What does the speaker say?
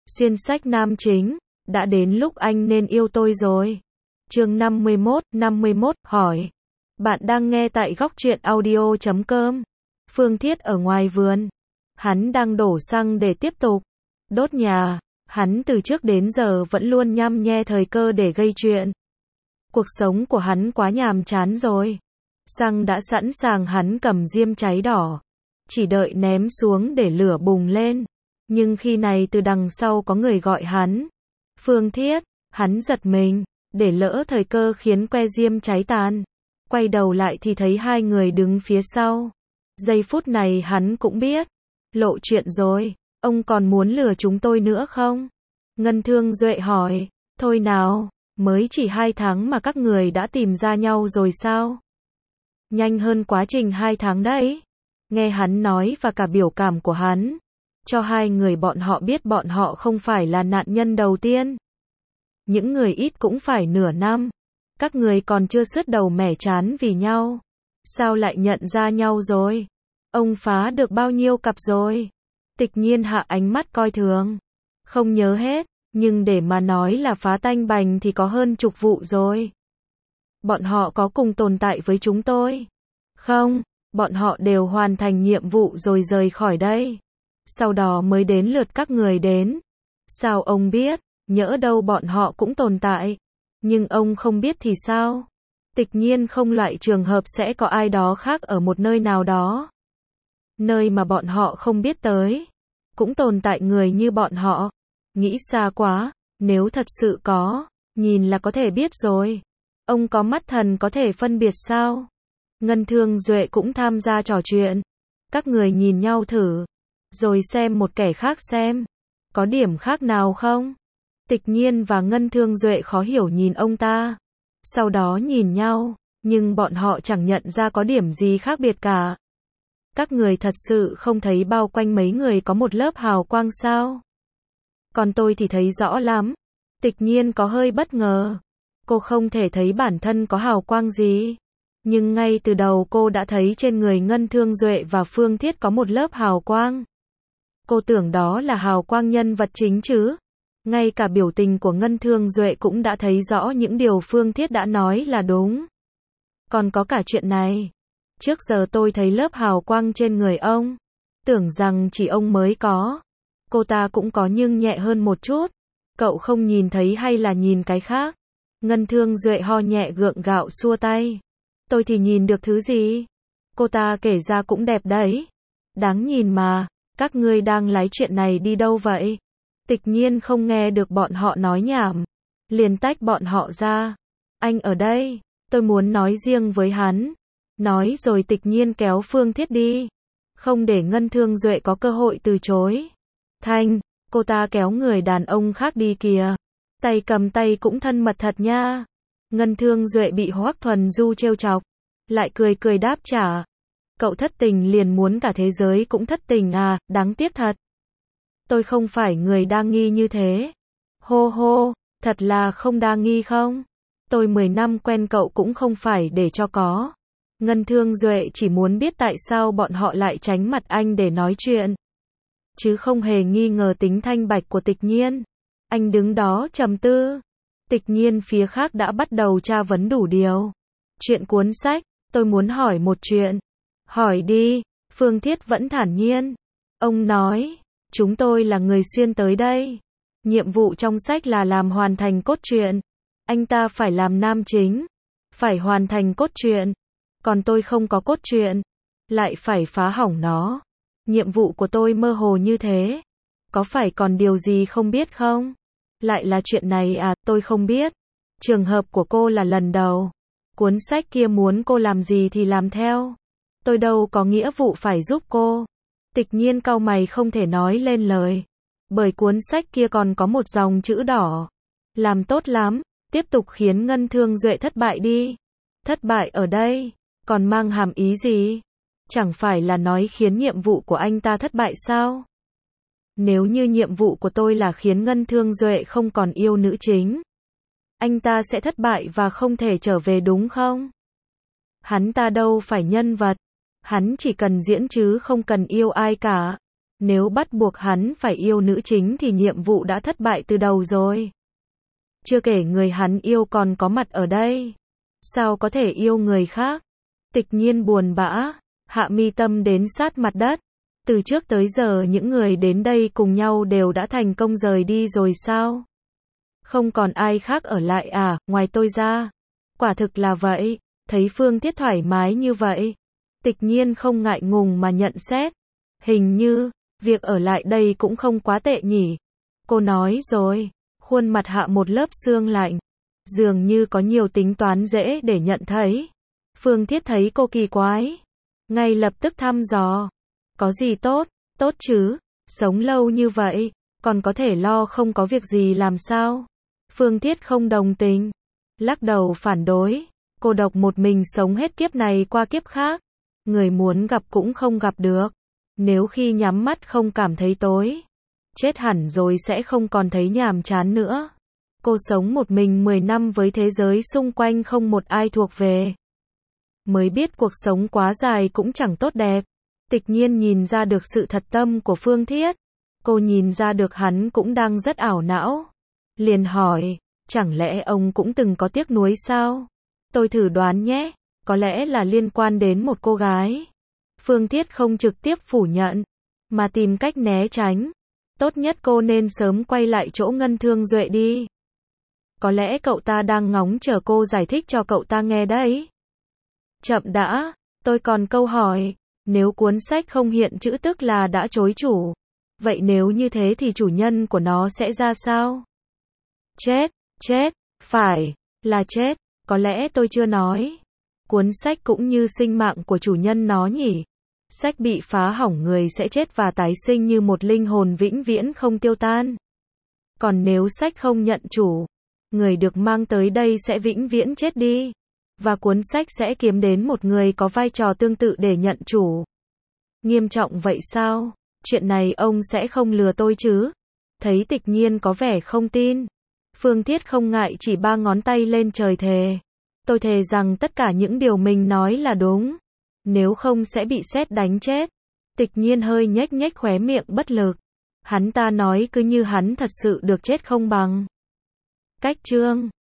Xuyên sách nam chính, đã đến lúc anh nên yêu tôi rồi. Chương 51 hỏi. Bạn đang nghe tại góc truyện audio.com. Phương Thiết ở ngoài vườn. Hắn đang đổ xăng để tiếp tục đốt nhà. Hắn từ trước đến giờ vẫn luôn nhăm nhe thời cơ để gây chuyện. Cuộc sống của hắn quá nhàm chán rồi. Xăng đã sẵn sàng, hắn cầm diêm cháy đỏ, chỉ đợi ném xuống để lửa bùng lên. Nhưng khi này từ đằng sau có người gọi hắn. Phương Thiết, hắn giật mình, để lỡ thời cơ khiến que diêm cháy tàn. Quay đầu lại thì thấy hai người đứng phía sau. Giây phút này hắn cũng biết, lộ chuyện rồi, ông còn muốn lừa chúng tôi nữa không? Ngân Thương Duệ hỏi, thôi nào, mới chỉ 2 tháng mà các người đã tìm ra nhau rồi sao? Nhanh hơn quá trình 2 tháng đấy. Nghe hắn nói và cả biểu cảm của hắn, cho hai người bọn họ biết bọn họ không phải là nạn nhân đầu tiên. Những người ít cũng phải nửa năm. Các người còn chưa sứt đầu mẻ trán vì nhau. Sao lại nhận ra nhau rồi? Ông phá được bao nhiêu cặp rồi? Tịch Nhiên hạ ánh mắt coi thường. Không nhớ hết, nhưng để mà nói là phá tanh bành thì có hơn chục vụ rồi. Bọn họ có cùng tồn tại với chúng tôi? Không, bọn họ đều hoàn thành nhiệm vụ rồi rời khỏi đây. Sau đó mới đến lượt các người đến. Sao ông biết? Nhỡ đâu bọn họ cũng tồn tại. Nhưng ông không biết thì sao? Tịch Nhiên không loại trường hợp sẽ có ai đó khác ở một nơi nào đó. Nơi mà bọn họ không biết tới. Cũng tồn tại người như bọn họ. Nghĩ xa quá, nếu thật sự có, nhìn là có thể biết rồi. Ông có mắt thần có thể phân biệt sao? Ngân Thương Duệ cũng tham gia trò chuyện. Các người nhìn nhau thử, rồi xem một kẻ khác xem. Có điểm khác nào không? Tịch Nhiên và Ngân Thương Duệ khó hiểu nhìn ông ta. Sau đó nhìn nhau, nhưng bọn họ chẳng nhận ra có điểm gì khác biệt cả. Các người thật sự không thấy bao quanh mấy người có một lớp hào quang sao? Còn tôi thì thấy rõ lắm. Tịch Nhiên có hơi bất ngờ. Cô không thể thấy bản thân có hào quang gì. Nhưng ngay từ đầu cô đã thấy trên người Ngân Thương Duệ và Phương Thiết có một lớp hào quang. Cô tưởng đó là hào quang nhân vật chính chứ. Ngay cả biểu tình của Ngân Thương Duệ cũng đã thấy rõ những điều Phương Thiết đã nói là đúng. Còn có cả chuyện này. Trước giờ tôi thấy lớp hào quang trên người ông. Tưởng rằng chỉ ông mới có. Cô ta cũng có nhưng nhẹ hơn một chút. Cậu không nhìn thấy hay là nhìn cái khác? Ngân Thương Duệ ho nhẹ gượng gạo xua tay. Tôi thì nhìn được thứ gì? Cô ta kể ra cũng đẹp đấy. Đáng nhìn mà. Các ngươi đang lái chuyện này đi đâu vậy? Tịch Nhiên không nghe được bọn họ nói nhảm. Liền tách bọn họ ra. Anh ở đây. Tôi muốn nói riêng với hắn. Nói rồi Tịch Nhiên kéo Phương Thiết đi. Không để Ngân Thương Duệ có cơ hội từ chối. Thanh, cô ta kéo người đàn ông khác đi kìa. Tay cầm tay cũng thân mật thật nha. Ngân Thương Duệ bị Hoắc Thuần Du trêu chọc. Lại cười cười đáp trả. Cậu thất tình liền muốn cả thế giới cũng thất tình à, đáng tiếc thật. Tôi không phải người đa nghi như thế. Hô hô, thật là không đa nghi không? Tôi 10 năm quen cậu cũng không phải để cho có. Ngân Thương Duệ chỉ muốn biết tại sao bọn họ lại tránh mặt anh để nói chuyện. Chứ không hề nghi ngờ tính thanh bạch của Tịch Nhiên. Anh đứng đó trầm tư. Tịch Nhiên phía khác đã bắt đầu tra vấn đủ điều. Chuyện cuốn sách, tôi muốn hỏi một chuyện. Hỏi đi, Phương Thiết vẫn thản nhiên. Ông nói, chúng tôi là người xuyên tới đây. Nhiệm vụ trong sách là làm hoàn thành cốt truyện. Anh ta phải làm nam chính. Phải hoàn thành cốt truyện. Còn tôi không có cốt truyện. Lại phải phá hỏng nó. Nhiệm vụ của tôi mơ hồ như thế. Có phải còn điều gì không biết không? Lại là chuyện này à, tôi không biết. Trường hợp của cô là lần đầu. Cuốn sách kia muốn cô làm gì thì làm theo. Tôi đâu có nghĩa vụ phải giúp cô. Tịch Nhiên cau mày không thể nói lên lời. Bởi cuốn sách kia còn có một dòng chữ đỏ. Làm tốt lắm, tiếp tục khiến Ngân Thương Duệ thất bại đi. Thất bại ở đây, còn mang hàm ý gì? Chẳng phải là nói khiến nhiệm vụ của anh ta thất bại sao? Nếu như nhiệm vụ của tôi là khiến Ngân Thương Duệ không còn yêu nữ chính, anh ta sẽ thất bại và không thể trở về đúng không? Hắn ta đâu phải nhân vật. Hắn chỉ cần diễn chứ không cần yêu ai cả. Nếu bắt buộc hắn phải yêu nữ chính thì nhiệm vụ đã thất bại từ đầu rồi. Chưa kể người hắn yêu còn có mặt ở đây. Sao có thể yêu người khác? Tịch Nhiên buồn bã, hạ mi tâm đến sát mặt đất. Từ trước tới giờ những người đến đây cùng nhau đều đã thành công rời đi rồi sao? Không còn ai khác ở lại à, ngoài tôi ra? Quả thực là vậy, thấy Phương Thiết thoải mái như vậy. Tịch Nhiên không ngại ngùng mà nhận xét. Hình như, việc ở lại đây cũng không quá tệ nhỉ. Cô nói rồi, khuôn mặt hạ một lớp sương lạnh. Dường như có nhiều tính toán dễ để nhận thấy. Phương Thiết thấy cô kỳ quái. Ngay lập tức thăm dò. Có gì tốt, tốt chứ, sống lâu như vậy, còn có thể lo không có việc gì làm sao? Phương Thiết không đồng tình. Lắc đầu phản đối. Cô độc một mình sống hết kiếp này qua kiếp khác. Người muốn gặp cũng không gặp được. Nếu khi nhắm mắt không cảm thấy tối, chết hẳn rồi sẽ không còn thấy nhàm chán nữa. Cô sống một mình 10 năm với thế giới xung quanh không một ai thuộc về. Mới biết cuộc sống quá dài cũng chẳng tốt đẹp. Tịch Nhiên nhìn ra được sự thật tâm của Phương Thiết. Cô nhìn ra được hắn cũng đang rất ảo não. Liền hỏi, chẳng lẽ ông cũng từng có tiếc nuối sao? Tôi thử đoán nhé, có lẽ là liên quan đến một cô gái. Phương Thiết không trực tiếp phủ nhận, mà tìm cách né tránh. Tốt nhất cô nên sớm quay lại chỗ Ngân Thương Duệ đi. Có lẽ cậu ta đang ngóng chờ cô giải thích cho cậu ta nghe đấy. Chậm đã, tôi còn câu hỏi. Nếu cuốn sách không hiện chữ tức là đã chối chủ. Vậy nếu như thế thì chủ nhân của nó sẽ ra sao? Chết, chết, phải, là chết. Có lẽ tôi chưa nói. Cuốn sách cũng như sinh mạng của chủ nhân nó nhỉ. Sách bị phá hỏng người sẽ chết và tái sinh như một linh hồn vĩnh viễn không tiêu tan. Còn nếu sách không nhận chủ, người được mang tới đây sẽ vĩnh viễn chết đi. Và cuốn sách sẽ kiếm đến một người có vai trò tương tự để nhận chủ. Nghiêm trọng vậy sao? Chuyện này ông sẽ không lừa tôi chứ? Thấy Tịch Nhiên có vẻ không tin. Phương Thiết không ngại chỉ 3 ngón tay lên trời thề. Tôi thề rằng tất cả những điều mình nói là đúng. Nếu không sẽ bị sét đánh chết. Tịch Nhiên hơi nhếch nhếch khóe miệng bất lực. Hắn ta nói cứ như hắn thật sự được chết không bằng. Cách chương